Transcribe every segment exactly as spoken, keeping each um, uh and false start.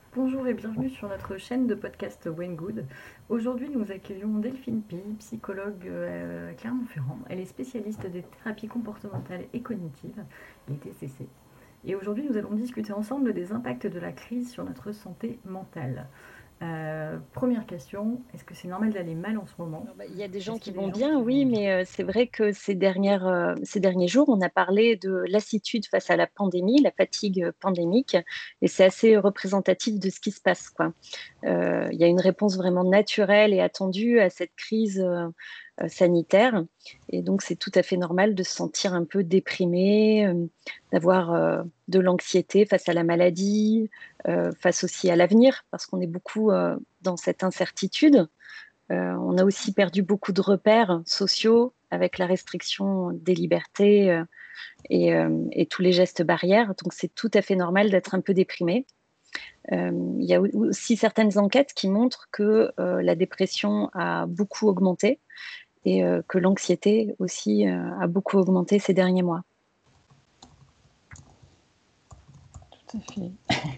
Bonjour et bienvenue sur notre chaîne de podcast When Good. Aujourd'hui, nous accueillons Delphine Pi, psychologue euh, à Clermont-Ferrand. Elle est spécialiste des thérapies comportementales et cognitives, les T C C. Et aujourd'hui, nous allons discuter ensemble des impacts de la crise sur notre santé mentale. Euh, première question, est-ce que c'est normal d'aller mal en ce moment? Alors, bah, il y a des gens Est-ce qui qu'il y a des vont gens bien, qui vont oui, bien? mais euh, c'est vrai que ces dernières, euh, ces derniers jours, on a parlé de lassitude face à la pandémie, la fatigue euh, pandémique, et c'est assez représentatif de ce qui se passe, quoi. Euh, il y a une réponse vraiment naturelle et attendue à cette crise euh, euh, sanitaire, et donc c'est tout à fait normal de se sentir un peu déprimé, euh, d'avoir euh, de l'anxiété face à la maladie, euh, face aussi à l'avenir, parce qu'on est beaucoup euh, dans cette incertitude. Euh, on a aussi perdu beaucoup de repères sociaux avec la restriction des libertés euh, et, euh, et tous les gestes barrières. Donc, c'est tout à fait normal d'être un peu déprimé. Euh, il y a aussi certaines enquêtes qui montrent que euh, la dépression a beaucoup augmenté et euh, que l'anxiété aussi euh, a beaucoup augmenté ces derniers mois. Tout à fait.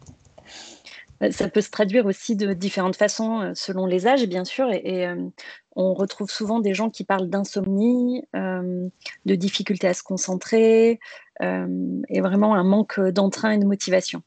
Ça peut se traduire aussi de différentes façons euh, selon les âges, bien sûr. Et, et euh, on retrouve souvent des gens qui parlent d'insomnie, euh, de difficultés à se concentrer euh, et vraiment un manque d'entrain et de motivation.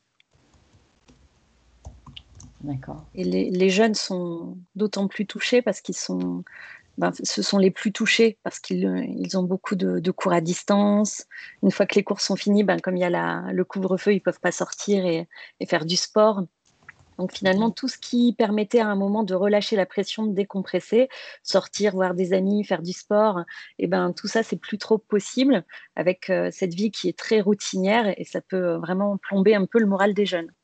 D'accord. Et les, les jeunes sont d'autant plus touchés parce qu'ils sont, ben, ce sont les plus touchés parce qu'ils euh, ils ont beaucoup de, de cours à distance. Une fois que les cours sont finis, ben, comme il y a la, le couvre-feu, ils ne peuvent pas sortir et, et faire du sport. Donc finalement, Mhm. tout ce qui permettait à un moment de relâcher la pression, de décompresser, sortir, voir des amis, faire du sport, et ben tout ça, c'est plus trop possible avec euh, cette vie qui est très routinière et ça peut vraiment plomber un peu le moral des jeunes.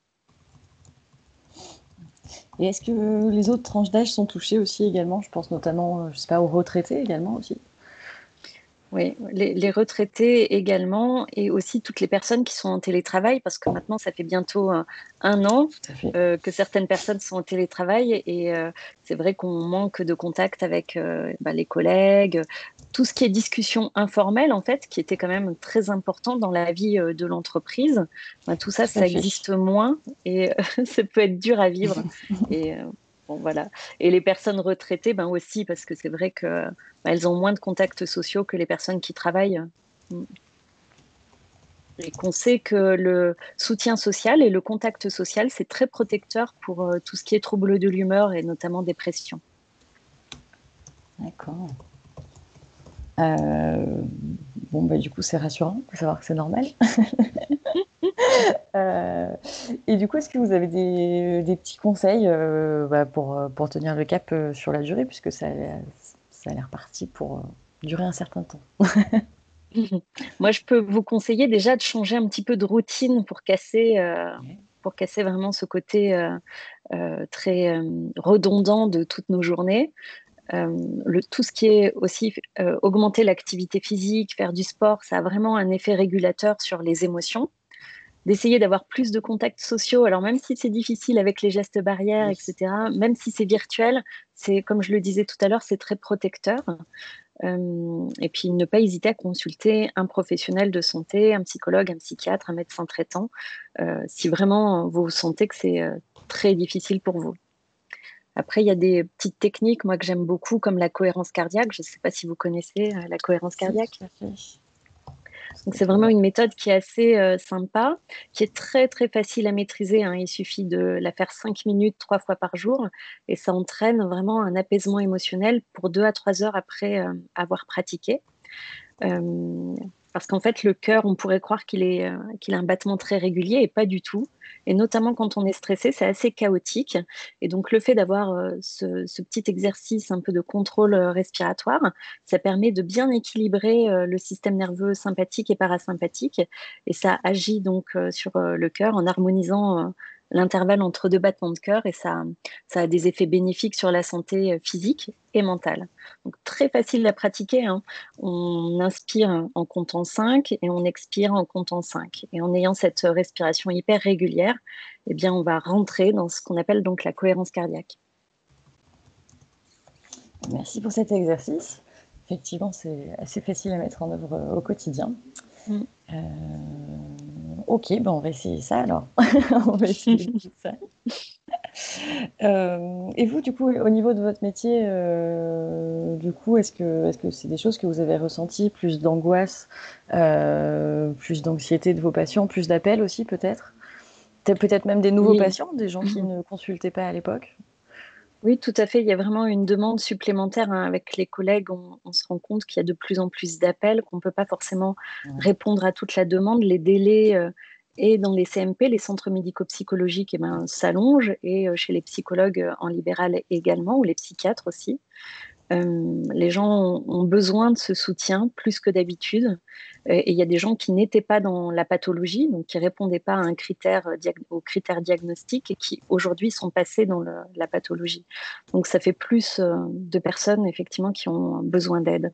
Et est-ce que les autres tranches d'âge sont touchées aussi également? Je pense notamment, euh, je sais pas, aux retraités également aussi. Oui, les, les retraités également et aussi toutes les personnes qui sont en télétravail parce que maintenant, ça fait bientôt euh, un an Tout à fait. euh, que certaines personnes sont en télétravail et euh, c'est vrai qu'on manque de contact avec euh, bah, les collègues, tout ce qui est discussion informelle en fait, qui était quand même très important dans la vie euh, de l'entreprise. Bah, tout ça, Tout à ça fait. existe moins et euh, ça peut être dur à vivre. Et euh, bon, voilà. Et les personnes retraitées, ben aussi parce que c'est vrai que bah, elles ont moins de contacts sociaux que les personnes qui travaillent. Mm. Et qu'on sait que le soutien social et le contact social, c'est très protecteur pour euh, tout ce qui est troubles de l'humeur et notamment dépression. D'accord. Euh, bon, bah, du coup, c'est rassurant de savoir que c'est normal. Euh, et du coup, est-ce que vous avez des, des petits conseils euh, bah, pour, pour tenir le cap euh, sur la durée, puisque ça, ça a l'air parti pour euh, durer un certain temps? Moi, je peux vous conseiller déjà de changer un petit peu de routine pour casser, euh, Ouais. pour casser vraiment ce côté euh, euh, très euh, redondant de toutes nos journées. Euh, le, tout ce qui est aussi euh, augmenter l'activité physique, faire du sport, ça a vraiment un effet régulateur sur les émotions. D'essayer d'avoir plus de contacts sociaux. Alors même si c'est difficile avec les gestes barrières, Oui. et cetera, même si c'est virtuel, c'est comme je le disais tout à l'heure, c'est très protecteur. Euh, et puis ne pas hésiter à consulter un professionnel de santé, un psychologue, un psychiatre, un médecin traitant, euh, si vraiment vous sentez que c'est euh, très difficile pour vous. Après, il y a des petites techniques, moi, que j'aime beaucoup, comme la cohérence cardiaque. Je ne sais pas si vous connaissez euh, la cohérence Si, cardiaque. tout à fait. Donc, Tout à c'est fait, vraiment ouais. une méthode qui est assez euh, sympa, qui est très, très facile à maîtriser, hein. Il suffit de la faire cinq minutes, trois fois par jour, et ça entraîne vraiment un apaisement émotionnel pour deux à trois heures après euh, avoir pratiqué. Euh, Parce qu'en fait, le cœur, on pourrait croire qu'il est, euh, qu'il a un battement très régulier et pas du tout. Et notamment quand on est stressé, c'est assez chaotique. Et donc, le fait d'avoir euh, ce, ce petit exercice un peu de contrôle euh, respiratoire, ça permet de bien équilibrer euh, le système nerveux sympathique et parasympathique. Et ça agit donc euh, sur euh, le cœur en harmonisant euh, l'intervalle entre deux battements de cœur. Et ça, ça a des effets bénéfiques sur la santé euh, physique et mentale. Donc, très facile à pratiquer, hein. On inspire en comptant cinq et on expire en comptant cinq. Et en ayant cette respiration hyper régulière, eh bien, on va rentrer dans ce qu'on appelle donc la cohérence cardiaque. Merci pour cet exercice. Effectivement, c'est assez facile à mettre en œuvre au quotidien. Mm. Euh, ok, ben on va essayer ça alors. On va essayer tout ça. Euh, et vous, du coup, au niveau de votre métier, euh, du coup, est-ce que, est-ce que c'est des choses que vous avez ressenties, plus d'angoisse, euh, plus d'anxiété de vos patients, plus d'appels aussi peut-être? Peut- Peut-être même des nouveaux Oui. patients, des gens qui ne consultaient pas à l'époque? Oui, tout à fait. Il y a vraiment une demande supplémentaire, hein. Avec les collègues, on, on se rend compte qu'il y a de plus en plus d'appels, qu'on ne peut pas forcément Ouais. répondre à toute la demande. Les délais euh, et dans les C M P, les centres médico-psychologiques, eh ben, s'allongent, et euh, chez les psychologues euh, en libéral également, ou les psychiatres aussi. Euh, les gens ont, ont besoin de ce soutien plus que d'habitude. Euh, Et il y a des gens qui n'étaient pas dans la pathologie, donc qui ne répondaient pas à un critère, euh, diag- aux critères diagnostiques, et qui aujourd'hui sont passés dans le- la pathologie. Donc ça fait plus euh, de personnes effectivement qui ont besoin d'aide.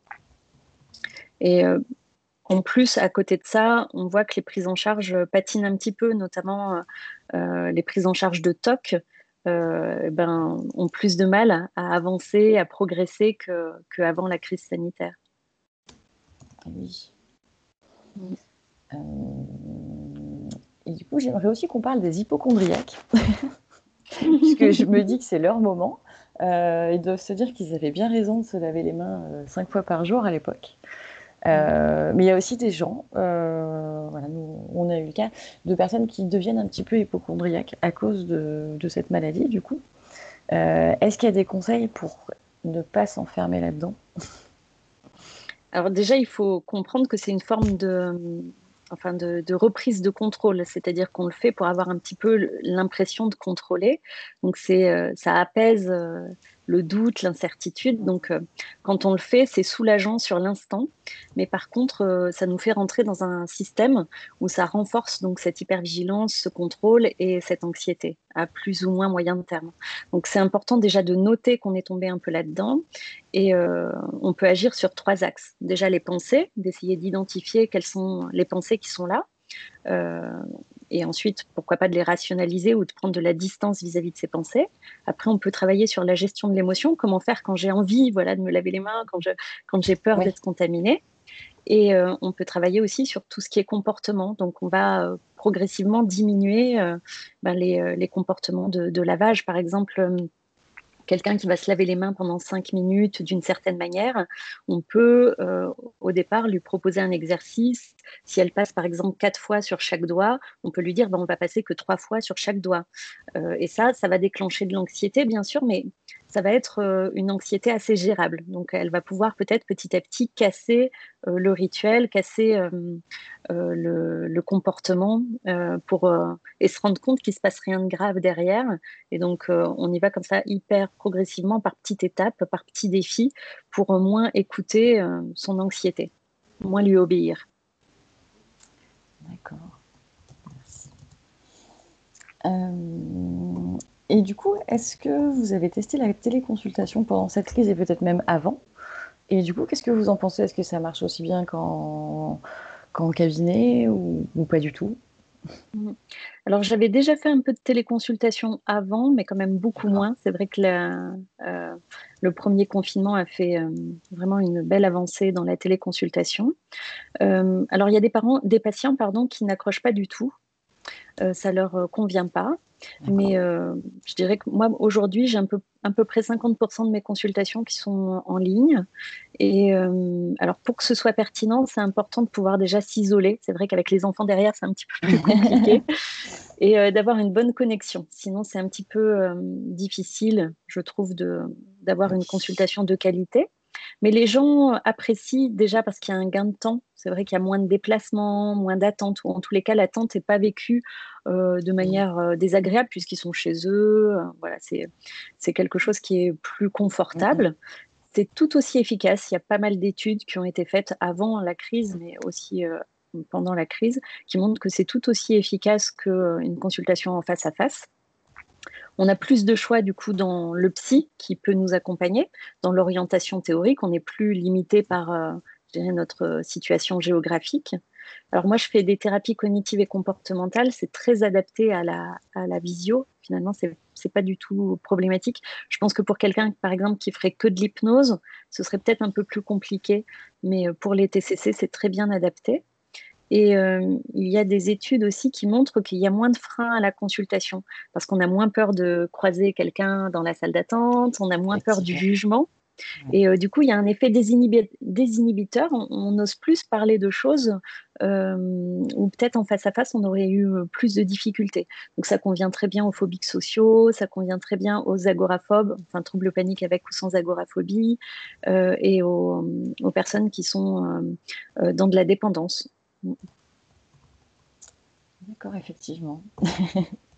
Et euh, en plus, à côté de ça, on voit que les prises en charge patinent un petit peu, notamment euh, euh, les prises en charge de T O C euh, eh ben, ont plus de mal à avancer, à progresser que, qu'avant la crise sanitaire. Oui. Mm. Euh, et du coup, j'aimerais aussi qu'on parle des hypochondriaques, puisque je me dis que c'est leur moment. Euh, ils doivent se dire qu'ils avaient bien raison de se laver les mains euh, cinq fois par jour à l'époque. Euh, mais il y a aussi des gens, euh, voilà, nous, on a eu le cas de personnes qui deviennent un petit peu hypochondriaques à cause de, de cette maladie, du coup. Euh, est-ce qu'il y a des conseils pour ne pas s'enfermer là-dedans? Alors déjà, il faut comprendre que c'est une forme de, enfin de, de reprise de contrôle, c'est-à-dire qu'on le fait pour avoir un petit peu l'impression de contrôler. Donc c'est, euh, ça apaise euh, le doute, l'incertitude. Donc euh, quand on le fait, c'est soulageant sur l'instant, mais par contre, euh, ça nous fait rentrer dans un système où ça renforce donc cette hypervigilance, ce contrôle et cette anxiété à plus ou moins moyen terme. Donc c'est important déjà de noter qu'on est tombé un peu là-dedans. Et euh, on peut agir sur trois axes. Déjà les pensées, d'essayer d'identifier quelles sont les pensées qui sont là. Euh, et ensuite, pourquoi pas de les rationaliser ou de prendre de la distance vis-à-vis de ces pensées. Après, on peut travailler sur la gestion de l'émotion, comment faire quand j'ai envie, voilà, de me laver les mains, quand, je, quand j'ai peur Oui, d'être contaminée. Et euh, on peut travailler aussi sur tout ce qui est comportement. Donc, on va euh, progressivement diminuer euh, ben, les, euh, les comportements de, de lavage. Par exemple, euh, quelqu'un qui va se laver les mains pendant cinq minutes d'une certaine manière, on peut euh, au départ lui proposer un exercice. Si elle passe par exemple quatre fois sur chaque doigt, on peut lui dire ben, on va passer que trois fois sur chaque doigt. Euh, et ça, ça va déclencher de l'anxiété, bien sûr, mais ça va être euh, une anxiété assez gérable. Donc, elle va pouvoir peut-être petit à petit casser euh, le rituel, casser euh, euh, le, le, comportement euh, pour, euh, et se rendre compte qu'il ne se passe rien de grave derrière. Et donc, euh, on y va comme ça hyper progressivement, par petites étapes, par petits défis, pour euh, moins écouter euh, son anxiété, moins lui obéir. d'accord. Merci. Euh, et du coup, est-ce que vous avez testé la téléconsultation pendant cette crise et peut-être même avant? Et du coup, qu'est-ce que vous en pensez? Est-ce que ça marche aussi bien qu'en qu'en cabinet ou, ou pas du tout? Mhm. Alors, j'avais déjà fait un peu de téléconsultation avant, mais quand même beaucoup D'accord. moins. C'est vrai que la, euh, le premier confinement a fait euh, vraiment une belle avancée dans la téléconsultation. Euh, alors, il y a des parents, des patients, pardon, qui n'accrochent pas du tout. Euh, ça leur euh, convient pas. D'accord. Mais euh, je dirais que moi, aujourd'hui, j'ai un peu, à peu près cinquante pour cent de mes consultations qui sont en ligne. Et euh, alors, pour que ce soit pertinent, c'est important de pouvoir déjà s'isoler. C'est vrai qu'avec les enfants derrière, c'est un petit peu plus compliqué. Et euh, d'avoir une bonne connexion. Sinon, c'est un petit peu euh, difficile, je trouve, de, d'avoir une consultation de qualité. Mais les gens apprécient déjà parce qu'il y a un gain de temps. C'est vrai qu'il y a moins de déplacements, moins d'attente, ou en tous les cas, l'attente n'est pas vécue euh, de Oui. manière euh, désagréable puisqu'ils sont chez eux. Euh, voilà, c'est, c'est quelque chose qui est plus Mm, mm. confortable. C'est tout aussi efficace. Il y a pas mal d'études qui ont été faites avant la crise, mais aussi euh, pendant la crise, qui montrent que c'est tout aussi efficace qu'une consultation en face à face. On a plus de choix du coup dans le psy qui peut nous accompagner, dans l'orientation théorique. On n'est plus limité par euh, je dirais, notre situation géographique. Alors moi, je fais des thérapies cognitives et comportementales. C'est très adapté à la, à la visio. Finalement, c'est c'est pas du tout problématique. Je pense que pour quelqu'un, par exemple, qui ferait que de l'hypnose, ce serait peut-être un peu plus compliqué. Mais pour les T C C, c'est très bien adapté. Et euh, il y a des études aussi qui montrent qu'il y a moins de freins à la consultation, parce qu'on a moins peur de croiser quelqu'un dans la salle d'attente, on a moins peur du Effectivement. jugement. Ouais. Et euh, du coup, il y a un effet désinhibi- désinhibiteur. On, on ose plus parler de choses euh, où peut-être en face à face, on aurait eu euh, plus de difficultés. Donc ça convient très bien aux phobiques sociaux, ça convient très bien aux agoraphobes, enfin troubles paniques avec ou sans agoraphobie, euh, et aux, aux personnes qui sont euh, euh, dans de la dépendance. D'accord, effectivement.